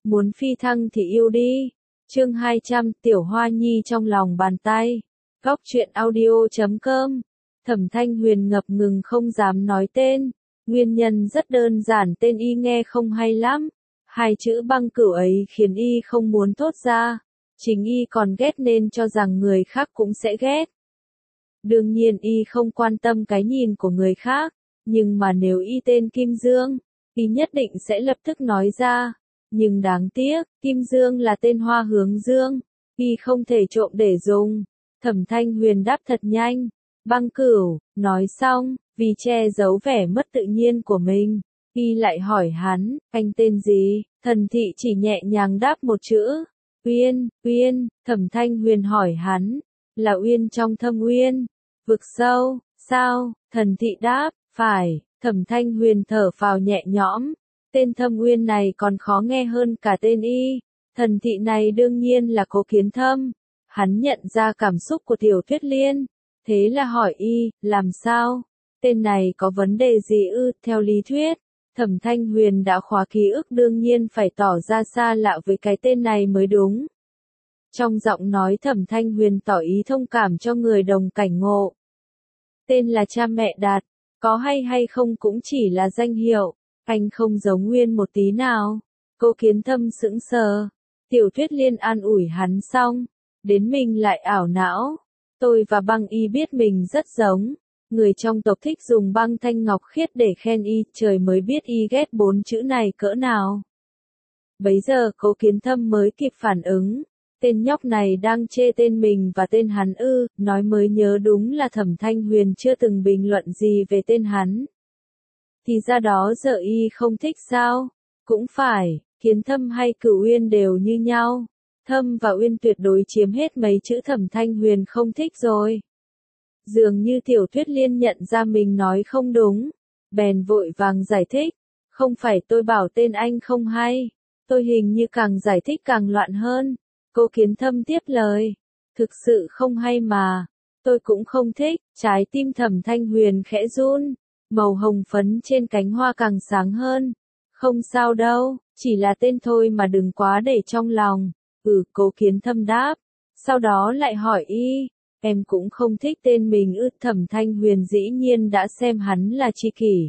muốn phi thăng thì yêu đi. Chương 200, Tiểu Hoa Nhi trong lòng bàn tay. Góc truyện audio.com. Thẩm Thanh Huyền ngập ngừng không dám nói tên. Nguyên nhân rất đơn giản, tên y nghe không hay lắm. Hai chữ Băng Cửu ấy khiến y không muốn thốt ra. Chính y còn ghét nên cho rằng người khác cũng sẽ ghét. Đương nhiên y không quan tâm cái nhìn của người khác. Nhưng mà nếu y tên Kim Dương, y nhất định sẽ lập tức nói ra. Nhưng đáng tiếc, Kim Dương là tên Hoa Hướng Dương, y không thể trộm để dùng. Thẩm Thanh Huyền đáp thật nhanh. Băng Cửu, nói xong, vì che giấu vẻ mất tự nhiên của mình, y lại hỏi hắn, anh tên gì? Thần thị chỉ nhẹ nhàng đáp một chữ. Uyên, Uyên. Thẩm Thanh Huyền hỏi hắn, là Uyên trong Thâm Uyên, vực sâu, sao? Thần thị đáp, phải. Thẩm Thanh Huyền thở phào nhẹ nhõm. Tên Thâm Uyên này còn khó nghe hơn cả tên y. Thần thị này đương nhiên là Cố Kiến Thâm. Hắn nhận ra cảm xúc của Tiểu Tuyết Liên. Thế là hỏi y, làm sao? Tên này có vấn đề gì ư? Theo lý thuyết, Thẩm Thanh Huyền đã khóa ký ức, đương nhiên phải tỏ ra xa lạ với cái tên này mới đúng. Trong giọng nói Thẩm Thanh Huyền tỏ ý thông cảm cho người đồng cảnh ngộ. Tên là cha mẹ đặt, có hay không cũng chỉ là danh hiệu. Anh không giống Nguyên một tí nào. Cố Kiến Thâm sững sờ. Tiểu Tuyết Liên an ủi hắn xong, đến mình lại ảo não. Tôi và Băng Y biết mình rất giống. Người trong tộc thích dùng băng thanh ngọc khiết để khen y, trời mới biết y ghét 4 chữ này cỡ nào. Bấy giờ Cố Kiến Thâm mới kịp phản ứng. Tên nhóc này đang chê tên mình và tên hắn ư? Nói mới nhớ đúng là Thẩm Thanh Huyền chưa từng bình luận gì về tên hắn. Thì ra đó giờ y không thích sao? Cũng phải, Kiến Thâm hay Cửu Uyên đều như nhau. Thâm và Uyên tuyệt đối chiếm hết mấy chữ Thẩm Thanh Huyền không thích rồi. Dường như Tiểu Tuyết Liên nhận ra mình nói không đúng, bèn vội vàng giải thích. Không phải tôi bảo tên anh không hay, tôi hình như càng giải thích càng loạn hơn. Cố Kiến Thâm tiếp lời. Thực sự không hay mà, tôi cũng không thích. Trái tim Thẩm Thanh Huyền khẽ run. Màu hồng phấn trên cánh hoa càng sáng hơn. Không sao đâu, chỉ là tên thôi mà đừng quá để trong lòng. Cố Kiến Thâm đáp. Sau đó lại hỏi y, em cũng không thích tên mình ư? Thẩm Thanh Huyền dĩ nhiên đã xem hắn là tri kỷ.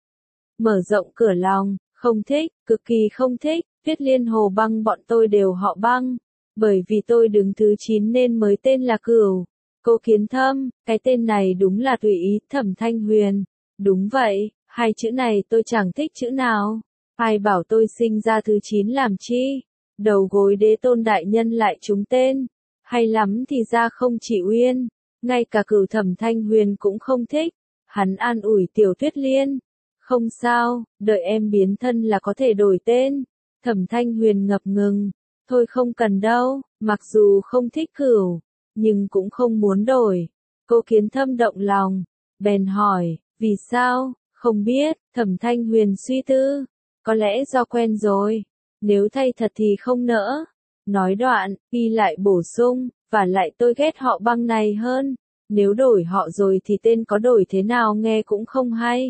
Mở rộng cửa lòng, không thích, cực kỳ không thích. Tuyết Liên Hồ Băng bọn tôi đều họ Băng. Bởi vì tôi đứng thứ 9 nên mới tên là Cửu. Cố Kiến Thâm, cái tên này đúng là tùy ý. Thẩm Thanh Huyền. Đúng vậy, hai chữ này tôi chẳng thích chữ nào. Ai bảo tôi sinh ra thứ 9 làm chi? Đầu gối Đế Tôn đại nhân lại trúng tên. Hay lắm thì ra không chỉ Uyên, ngay cả Cửu Thẩm Thanh Huyền cũng không thích. Hắn an ủi Tiểu Tuyết Liên. Không sao, đợi em biến thân là có thể đổi tên. Thẩm Thanh Huyền ngập ngừng. Thôi không cần đâu, mặc dù không thích Cửu, nhưng cũng không muốn đổi. Cố Kiến Thâm động lòng, bèn hỏi. Vì sao? Không biết. Thẩm Thanh Huyền suy tư. Có lẽ do quen rồi. Nếu thay thật thì không nỡ. Nói đoạn, y lại bổ sung, và lại tôi ghét họ Băng này hơn. Nếu đổi họ rồi thì tên có đổi thế nào nghe cũng không hay.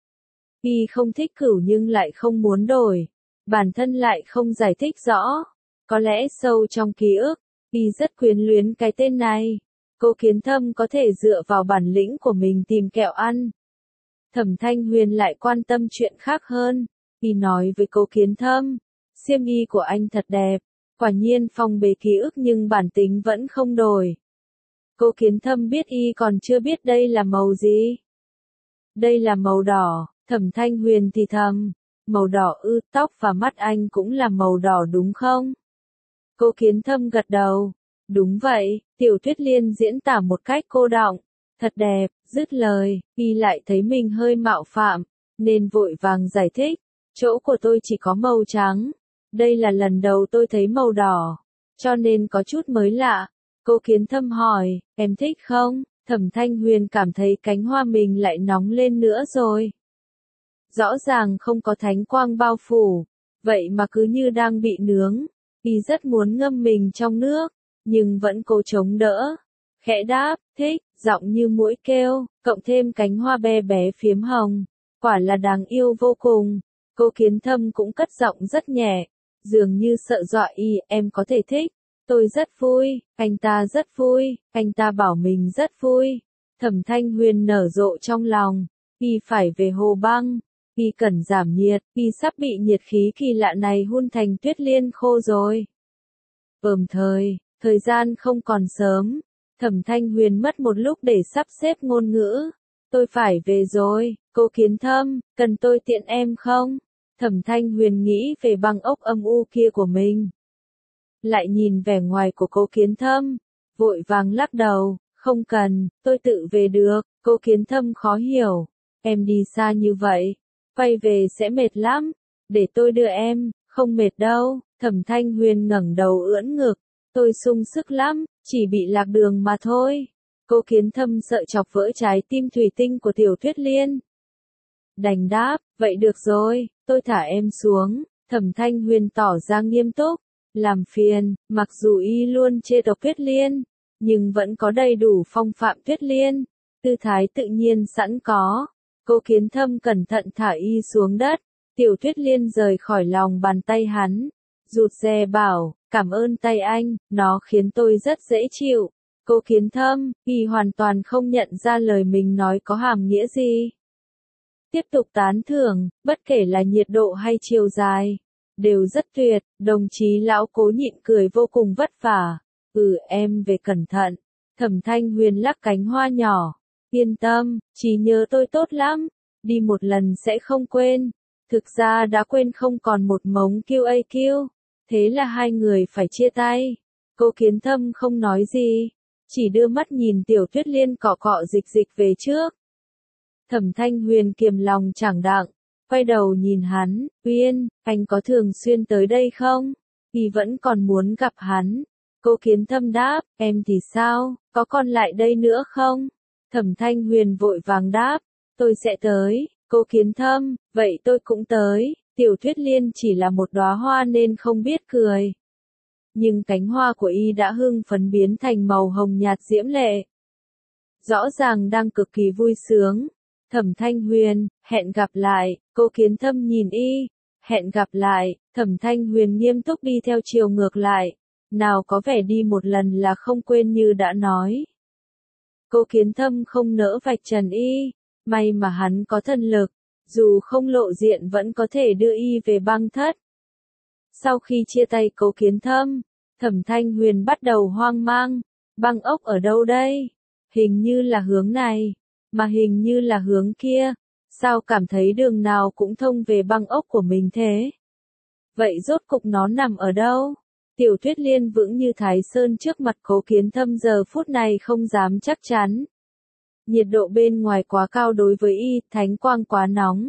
Y không thích Cửu nhưng lại không muốn đổi. Bản thân lại không giải thích rõ. Có lẽ sâu trong ký ức, y rất quyến luyến cái tên này. Cố Kiến Thâm có thể dựa vào bản lĩnh của mình tìm kẹo ăn. Thẩm Thanh Huyền lại quan tâm chuyện khác hơn. Y nói với Cố Kiến Thâm, xiêm y của anh thật đẹp. Quả nhiên phong bế ký ức nhưng bản tính vẫn không đổi. Cố Kiến Thâm biết y còn chưa biết đây là màu gì. Đây là màu đỏ. Thẩm Thanh Huyền thì thầm. Màu đỏ ư? Tóc và mắt anh cũng là màu đỏ đúng không? Cố Kiến Thâm gật đầu. Đúng vậy. Tiểu Tuyết Liên diễn tả một cách cô đọng. Thật đẹp. Dứt lời, y lại thấy mình hơi mạo phạm, nên vội vàng giải thích. Chỗ của tôi chỉ có màu trắng. Đây là lần đầu tôi thấy màu đỏ, cho nên có chút mới lạ. Cố Kiến Thâm hỏi, em thích không? Thẩm Thanh Huyền cảm thấy cánh hoa mình lại nóng lên nữa rồi. Rõ ràng không có thánh quang bao phủ, vậy mà cứ như đang bị nướng. Y rất muốn ngâm mình trong nước, nhưng vẫn cố chống đỡ. Khẽ đáp, thích, giọng như muỗi kêu, cộng thêm cánh hoa bé bé phiếm hồng. Quả là đáng yêu vô cùng. Cố Kiến Thâm cũng cất giọng rất nhẹ. dường như sợ dọa y, em có thể thích. Tôi rất vui, anh ta rất vui, anh ta bảo mình rất vui. Thẩm Thanh Huyền nở rộ trong lòng, y phải về Hồ Băng, y cần giảm nhiệt, y sắp bị nhiệt khí kỳ lạ này hun thành tuyết liên khô rồi. Thời gian không còn sớm, Thẩm Thanh Huyền mất một lúc để sắp xếp ngôn ngữ. Tôi phải về rồi, cô Kiến Thâm, cần tôi tiện em không? Thẩm Thanh Huyền nghĩ về băng ốc âm u kia của mình. Lại nhìn vẻ ngoài của cô Kiến Thâm, vội vàng lắc đầu, không cần, tôi tự về được. Cô Kiến Thâm khó hiểu, em đi xa như vậy, quay về sẽ mệt lắm, để tôi đưa em, không mệt đâu. Thẩm Thanh Huyền ngẩng đầu ưỡn ngực, tôi sung sức lắm, chỉ bị lạc đường mà thôi. Cô Kiến Thâm sợ chọc vỡ trái tim thủy tinh của Tiểu Tuyết Liên. Đành đáp, vậy được rồi, tôi thả em xuống. Thẩm Thanh Huyền tỏ ra nghiêm túc, làm phiền, mặc dù y luôn chê tộc Tuyết Liên, nhưng vẫn có đầy đủ phong phạm Tuyết Liên, tư thái tự nhiên sẵn có. Cô Kiến Thâm cẩn thận thả y xuống đất, Tiểu Tuyết Liên rời khỏi lòng bàn tay hắn, rụt rè bảo, cảm ơn tay anh, nó khiến tôi rất dễ chịu. Cô Kiến Thâm, y hoàn toàn không nhận ra lời mình nói có hàm nghĩa gì. Tiếp tục tán thưởng, bất kể là nhiệt độ hay chiều dài, đều rất tuyệt. Đồng chí lão Cố nhịn cười vô cùng vất vả. Em về cẩn thận. Thẩm Thanh Huyền lắc cánh hoa nhỏ. Yên tâm, trí nhớ tôi tốt lắm, đi một lần sẽ không quên. Thực ra đã quên không còn một mống QAQ. Thế là hai người phải chia tay. Cô Kiến Thâm không nói gì, chỉ đưa mắt nhìn Tiểu Tuyết Liên cọ cọ dịch dịch về trước. Thẩm Thanh Huyền kiềm lòng chẳng đặng, quay đầu nhìn hắn, Uyên, anh có thường xuyên tới đây không? Y vẫn còn muốn gặp hắn. Cô Kiến Thâm đáp, em thì sao, có còn lại đây nữa không? Thẩm Thanh Huyền vội vàng đáp, tôi sẽ tới. Cô Kiến Thâm, vậy tôi cũng tới. Tiểu Tuyết Liên chỉ là một đóa hoa nên không biết cười. Nhưng cánh hoa của y đã hưng phấn biến thành màu hồng nhạt diễm lệ. Rõ ràng đang cực kỳ vui sướng. Thẩm Thanh Huyền, hẹn gặp lại. Cô Kiến Thâm nhìn y, hẹn gặp lại. Thẩm Thanh Huyền nghiêm túc đi theo chiều ngược lại. Nào có vẻ đi một lần là không quên như đã nói. Cô Kiến Thâm không nỡ vạch trần y, may mà hắn có thần lực, dù không lộ diện vẫn có thể đưa y về băng thất. Sau khi chia tay Cố Kiến Thâm, Thẩm Thanh Huyền bắt đầu hoang mang, băng ốc ở đâu đây? Hình như là hướng này, mà hình như là hướng kia, sao cảm thấy đường nào cũng thông về băng ốc của mình thế? Vậy rốt cục nó nằm ở đâu? Tiểu Tuyết Liên vững như Thái Sơn trước mặt Cố Kiến Thâm giờ phút này không dám chắc chắn. Nhiệt độ bên ngoài quá cao đối với y, thánh quang quá nóng.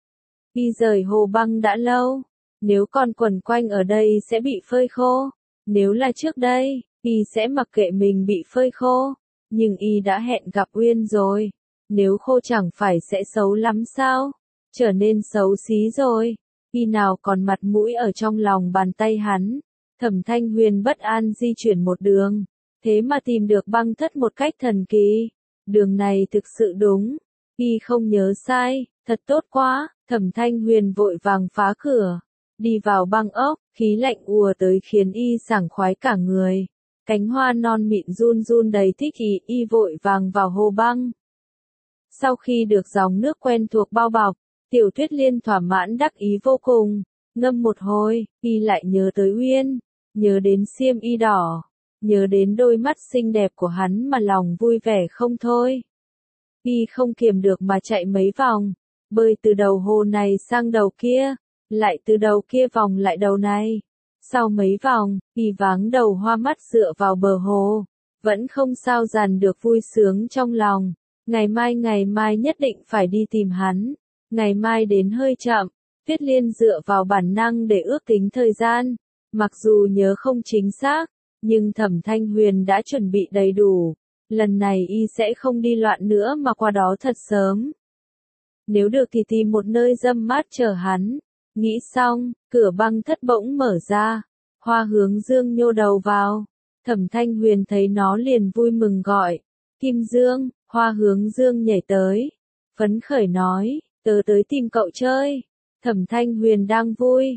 Y rời Hồ Băng đã lâu, nếu còn quẩn quanh ở đây sẽ bị phơi khô. Nếu là trước đây, y sẽ mặc kệ mình bị phơi khô. Nhưng y đã hẹn gặp Uyên rồi. Nếu khô chẳng phải sẽ xấu lắm sao? Trở nên xấu xí rồi. Y nào còn mặt mũi ở trong lòng bàn tay hắn. Thẩm Thanh Huyền bất an di chuyển một đường. Thế mà tìm được băng thất một cách thần kỳ. Đường này thực sự đúng. Y không nhớ sai. Thật tốt quá. Thẩm Thanh Huyền vội vàng phá cửa. Đi vào băng ốc, khí lạnh ùa tới khiến y sảng khoái cả người. Cánh hoa non mịn run run đầy thích ý, y vội vàng vào hồ băng. Sau khi được dòng nước quen thuộc bao bọc, Tiểu Tuyết Liên thỏa mãn đắc ý vô cùng. Ngâm một hồi, y lại nhớ tới Uyên, nhớ đến xiêm y đỏ, nhớ đến đôi mắt xinh đẹp của hắn mà lòng vui vẻ không thôi. Y không kiềm được mà chạy mấy vòng, bơi từ đầu hồ này sang đầu kia, lại từ đầu kia vòng lại đầu này. Sau mấy vòng, y váng đầu hoa mắt dựa vào bờ hồ, vẫn không sao dằn được vui sướng trong lòng. Ngày mai nhất định phải đi tìm hắn. Ngày mai đến hơi chậm, Tuyết Liên dựa vào bản năng để ước tính thời gian. Mặc dù nhớ không chính xác, nhưng Thẩm Thanh Huyền đã chuẩn bị đầy đủ. Lần này y sẽ không đi loạn nữa mà qua đó thật sớm. Nếu được thì tìm một nơi râm mát chờ hắn. Nghĩ xong, cửa băng thất bỗng mở ra. Hoa Hướng Dương nhô đầu vào. Thẩm Thanh Huyền thấy nó liền vui mừng gọi. Kim Dương. Hoa Hướng Dương nhảy tới. Phấn khởi nói, tớ tới tìm cậu chơi. Thẩm Thanh Huyền đang vui.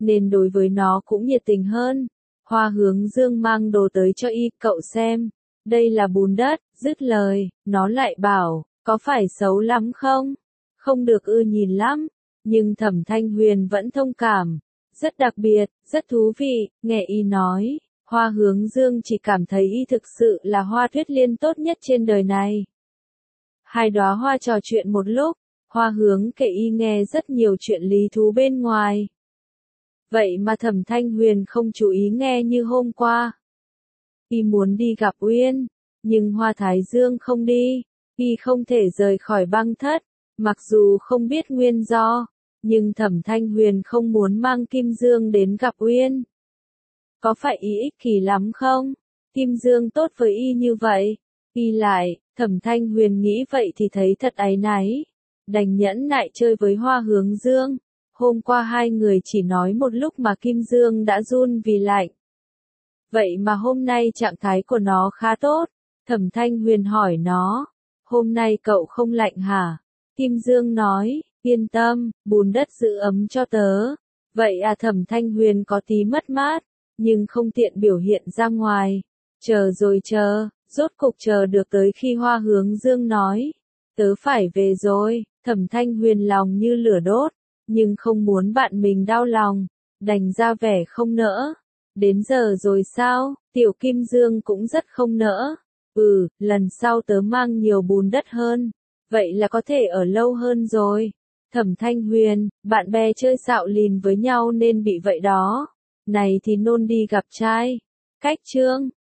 nên đối với nó cũng nhiệt tình hơn. Hoa Hướng Dương mang đồ tới cho y, cậu xem, đây là bùn đất, dứt lời, nó lại bảo, có phải xấu lắm không? Không được ưa nhìn lắm, nhưng Thẩm Thanh Huyền vẫn thông cảm, rất đặc biệt, rất thú vị, nghe y nói, Hoa Hướng Dương chỉ cảm thấy y thực sự là Hoa Thuyết Liên tốt nhất trên đời này. Hai đóa hoa trò chuyện một lúc, Hoa Hướng kể y nghe rất nhiều chuyện lý thú bên ngoài. Vậy mà Thẩm Thanh Huyền không chú ý nghe như hôm qua. Y muốn đi gặp Uyên, nhưng Hoa Thái Dương không đi, y không thể rời khỏi băng thất, mặc dù không biết nguyên do, nhưng Thẩm Thanh Huyền không muốn mang Kim Dương đến gặp Uyên. Có phải y ích kỷ lắm không? Kim Dương tốt với y như vậy. Y lại, Thẩm Thanh Huyền nghĩ vậy thì thấy thật áy náy, đành nhẫn nại chơi với Hoa Hướng Dương. Hôm qua hai người chỉ nói một lúc mà Kim Dương đã run vì lạnh. Vậy mà hôm nay trạng thái của nó khá tốt. Thẩm Thanh Huyền hỏi nó, hôm nay cậu không lạnh hả? Kim Dương nói, yên tâm, bùn đất giữ ấm cho tớ. Vậy à, Thẩm Thanh Huyền có tí mất mát, nhưng không tiện biểu hiện ra ngoài. Chờ rồi chờ, rốt cục chờ được tới khi Hoa Hướng Dương nói, tớ phải về rồi. Thẩm Thanh Huyền lòng như lửa đốt, nhưng không muốn bạn mình đau lòng, đành ra vẻ không nỡ. Đến giờ rồi sao? Tiểu Kim Dương cũng rất không nỡ. Lần sau tớ mang nhiều bùn đất hơn, vậy là có thể ở lâu hơn rồi. Thẩm Thanh Huyền, bạn bè chơi xạo lìn với nhau nên bị vậy đó. Này thì nôn đi gặp trai. Cách chương